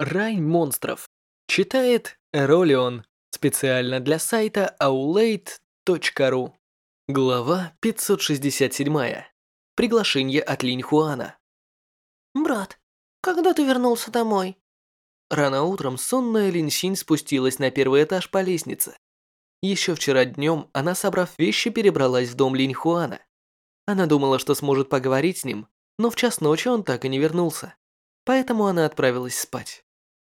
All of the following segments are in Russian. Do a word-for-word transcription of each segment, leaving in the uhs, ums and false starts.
Рай монстров. Читает Эролион. Специально для сайта аулейт точка ру. Глава пятьсот шестьдесят семь. Приглашение от Линь Хуана. «Брат, когда ты вернулся домой?» Рано утром сонная Лин Синь спустилась на первый этаж по лестнице. Еще вчера днем она, собрав вещи, перебралась в дом Линь Хуана. Она думала, что сможет поговорить с ним, но в час ночи он так и не вернулся. Поэтому она отправилась спать.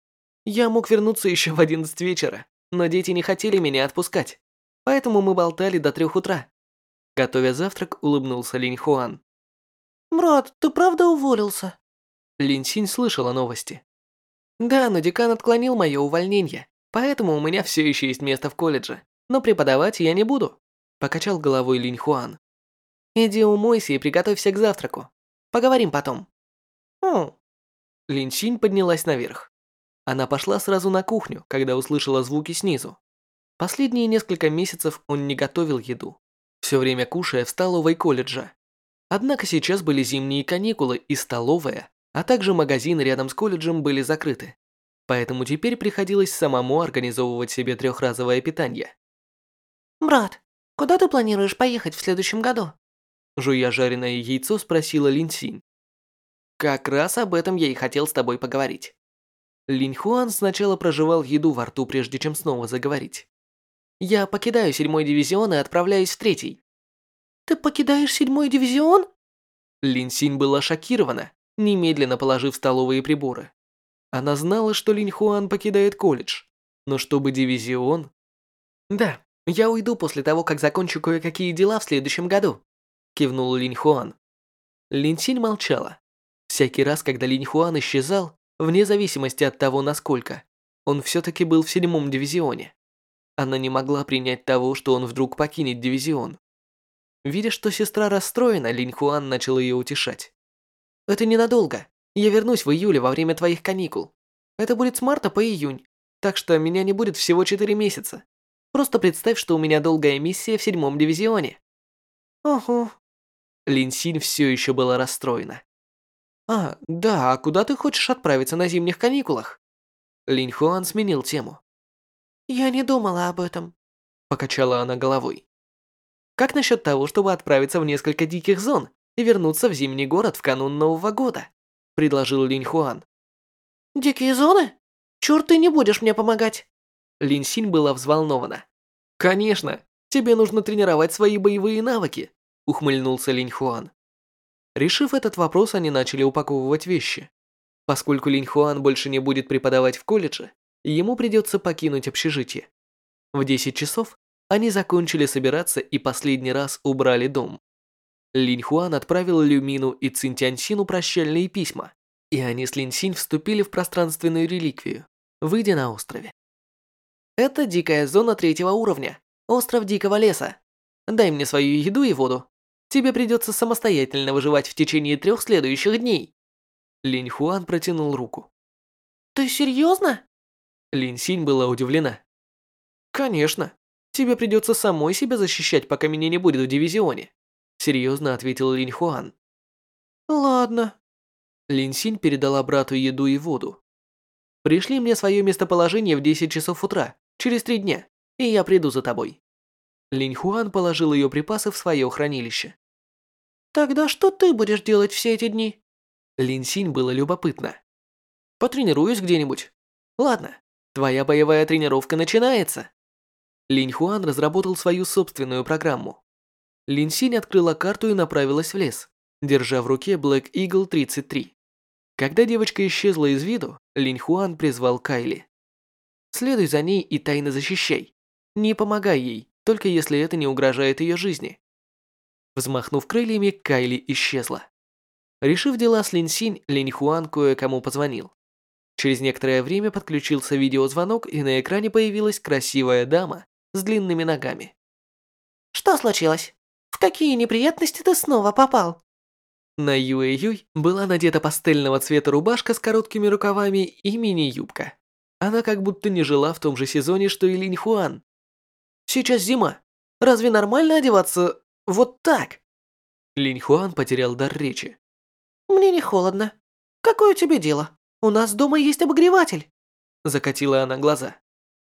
Я мог вернуться еще в одиннадцать вечера, но дети не хотели меня отпускать. Поэтому мы болтали до трех утра. Готовя завтрак, улыбнулся Линь Хуан. «Брат, ты правда уволился?» Лин Синь слышала новости. Да, но декан отклонил мое увольнение, поэтому у меня все еще есть место в колледже, но преподавать я не буду. Покачал головой Линь Хуан. Иди умойся и приготовься к завтраку. Поговорим потом. «Хм, Лин Синь поднялась наверх. Она пошла сразу на кухню, когда услышала звуки снизу. Последние несколько месяцев он не готовил еду, все время кушая в столовой колледжа. Однако сейчас были зимние каникулы, и столовая, а также магазин рядом с колледжем были закрыты. Поэтому теперь приходилось самому организовывать себе трехразовое питание. брат, куда ты планируешь поехать в следующем году?» Жуя жареное яйцо, спросила Лин Синь. Как раз об этом я и хотел с тобой поговорить. Линь Хуан сначала прожевал еду во рту, прежде чем снова заговорить. Я покидаю седьмой дивизион и отправляюсь в третий. «Ты покидаешь седьмой дивизион?» Лин Синь была шокирована, немедленно положив столовые приборы. Она знала, что Линь Хуан покидает колледж, но чтобы дивизион... Да, я уйду после того, как закончу кое-какие дела в следующем году, кивнул Линь Хуан. Лин Синь молчала. Всякий раз, когда Линь Хуан исчезал, вне зависимости от того, насколько, он все-таки был в седьмом дивизионе. Она не могла принять того, что он вдруг покинет дивизион. Видя, что сестра расстроена, Линь Хуан начал ее утешать. «Это ненадолго. Я вернусь в июле во время твоих каникул. Это будет с марта по июнь, так что меня не будет всего четыре месяца. Просто представь, что у меня долгая миссия в седьмом дивизионе». «Ого». Лин Синь все еще была расстроена. «А, да, а куда ты хочешь отправиться на зимних каникулах?» Линь Хуан сменил тему. «Я не думала об этом». Покачала она головой. Как насчет того, чтобы отправиться в несколько диких зон и вернуться в зимний город в канун Нового года? Предложил Линь Хуан. «Дикие зоны? Чёрт, ты не будешь мне помогать». Лин Синь была взволнована. Конечно, тебе нужно тренировать свои боевые навыки, ухмыльнулся Линь Хуан. Решив этот вопрос, они начали упаковывать вещи. Поскольку Линь Хуан больше не будет преподавать в колледже, ему придется покинуть общежитие. В десять часов они закончили собираться и последний раз убрали дом. Линь Хуан отправил Люмину и Цин Тяньсину прощальные письма, и они с Лин Синь вступили в пространственную реликвию, выйдя на острове. Это дикая зона третьего уровня, остров Дикого леса. Дай мне свою еду и воду. Тебе придется самостоятельно выживать в течение трех следующих дней. Линь Хуан протянул руку. «Ты серьезно?» Лин Синь была удивлена. Конечно. Тебе придется самой себя защищать, пока меня не будет в дивизионе. Серьезно ответил Линь Хуан. «Ладно». Лин Синь передала брату еду и воду. Пришли мне свое местоположение в десять часов утра, через три дня, и я приду за тобой. Линь Хуан положил ее припасы в свое хранилище. «Тогда что ты будешь делать все эти дни?» Лин Синь было любопытно. Потренируюсь где-нибудь. Ладно, твоя боевая тренировка начинается. Линь Хуан разработал свою собственную программу. Лин Синь открыла карту и направилась в лес, держа в руке Black Eagle тридцать три. Когда девочка исчезла из виду, Линь Хуан призвал Кайли. Следуй за ней и тайно защищай. Не помогай ей, только если это не угрожает ее жизни. Взмахнув крыльями, Кайли исчезла. Решив дела с Лин Синь, Линь Хуан кое-кому позвонил. Через некоторое время подключился видеозвонок, и на экране появилась красивая дама с длинными ногами. «Что случилось? В какие неприятности ты снова попал?» На Юэ Юй была надета пастельного цвета рубашка с короткими рукавами и мини-юбка. Она как будто не жила в том же сезоне, что и Линь Хуан. Сейчас зима. Разве нормально одеваться вот так? Линь Хуан потерял дар речи. «Мне не холодно. Какое тебе дело?» У нас дома есть обогреватель. Закатила она глаза.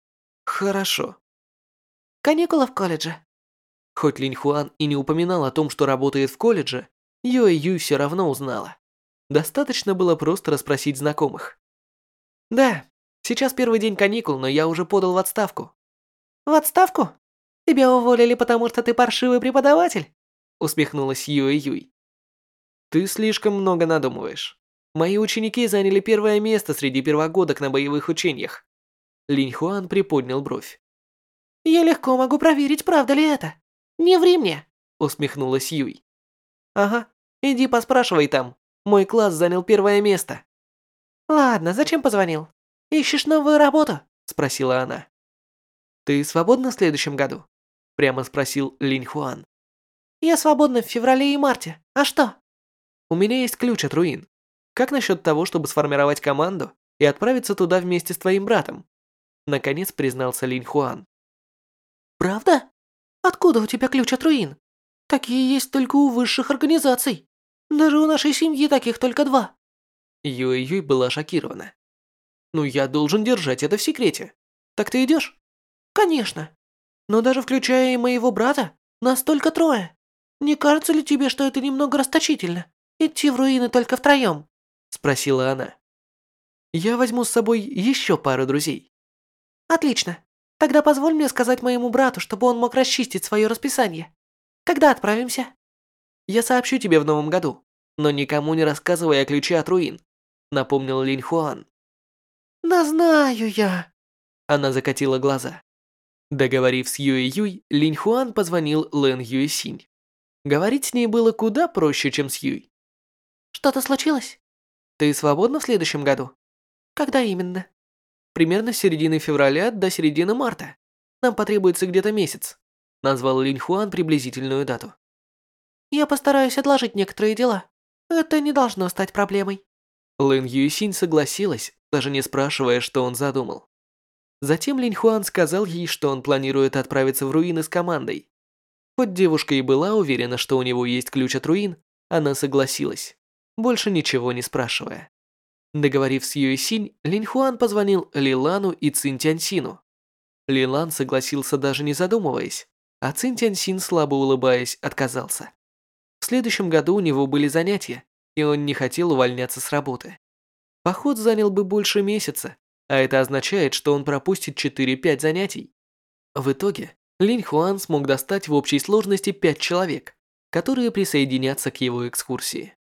Хорошо. Каникулы в колледже. Хоть Линь Хуан и не упоминал о том, что работает в колледже, Юэ Юй все равно узнала. Достаточно было просто расспросить знакомых. Да, сейчас первый день каникул, но я уже подал в отставку. В отставку? Тебя уволили, потому что ты паршивый преподаватель? Усмехнулась Юэ Юй. Ты слишком много надумываешь. Мои ученики заняли первое место среди первогодок на боевых учениях. Линь Хуан приподнял бровь. Я легко могу проверить, правда ли это. Не ври мне. Усмехнулась Юй. Ага, иди поспрашивай там. Мой класс занял первое место. Ладно, зачем позвонил? Ищешь новую работу? Спросила она. Ты свободна в следующем году? Прямо спросил Линь Хуан. Я свободна в феврале и марте. А что? У меня есть ключ от руин. Как насчет того, чтобы сформировать команду и отправиться туда вместе с твоим братом? Наконец признался Линь Хуан. Правда? Откуда у тебя ключ от руин? Такие есть только у высших организаций. Даже у нашей семьи таких только два. Юэ Юй была шокирована. Ну я должен держать это в секрете. Так ты идешь? Конечно. Но даже включая и моего брата, нас только трое. Не кажется ли тебе, что это немного расточительно? Идти в руины только втроем? Спросила она. Я возьму с собой еще пару друзей. Отлично. Тогда позволь мне сказать моему брату, чтобы он мог расчистить свое расписание. Когда отправимся? Я сообщу тебе в новом году, но никому не рассказывай о ключе от руин, напомнил Линь Хуан. Да знаю я. Она закатила глаза. Договорив с Юэ Юй, Линь Хуан позвонил Лэн Юэ Синь. Говорить с ней было куда проще, чем с Юй. Что-то случилось? Ты свободна в следующем году? Когда именно? Примерно с середины февраля до середины марта. Нам потребуется где-то месяц. Назвал Линь Хуан приблизительную дату. Я постараюсь отложить некоторые дела. Это не должно стать проблемой. Лэн Юйсинь согласилась, даже не спрашивая, что он задумал. Затем Линь Хуан сказал ей, что он планирует отправиться в руины с командой. Хоть девушка и была уверена, что у него есть ключ от руин, она согласилась, больше ничего не спрашивая. Договорив с Юйсинь, Линь Хуан позвонил Лилану и Цин Тяньсину. Лилан согласился, даже не задумываясь, а Цин Тяньсин, слабо улыбаясь, отказался. В следующем году у него были занятия, и он не хотел увольняться с работы. Поход занял бы больше месяца, а это означает, что он пропустит четыре-пять занятий. В итоге, Линь Хуан смог достать в общей сложности пять человек, которые присоединятся к его экскурсии.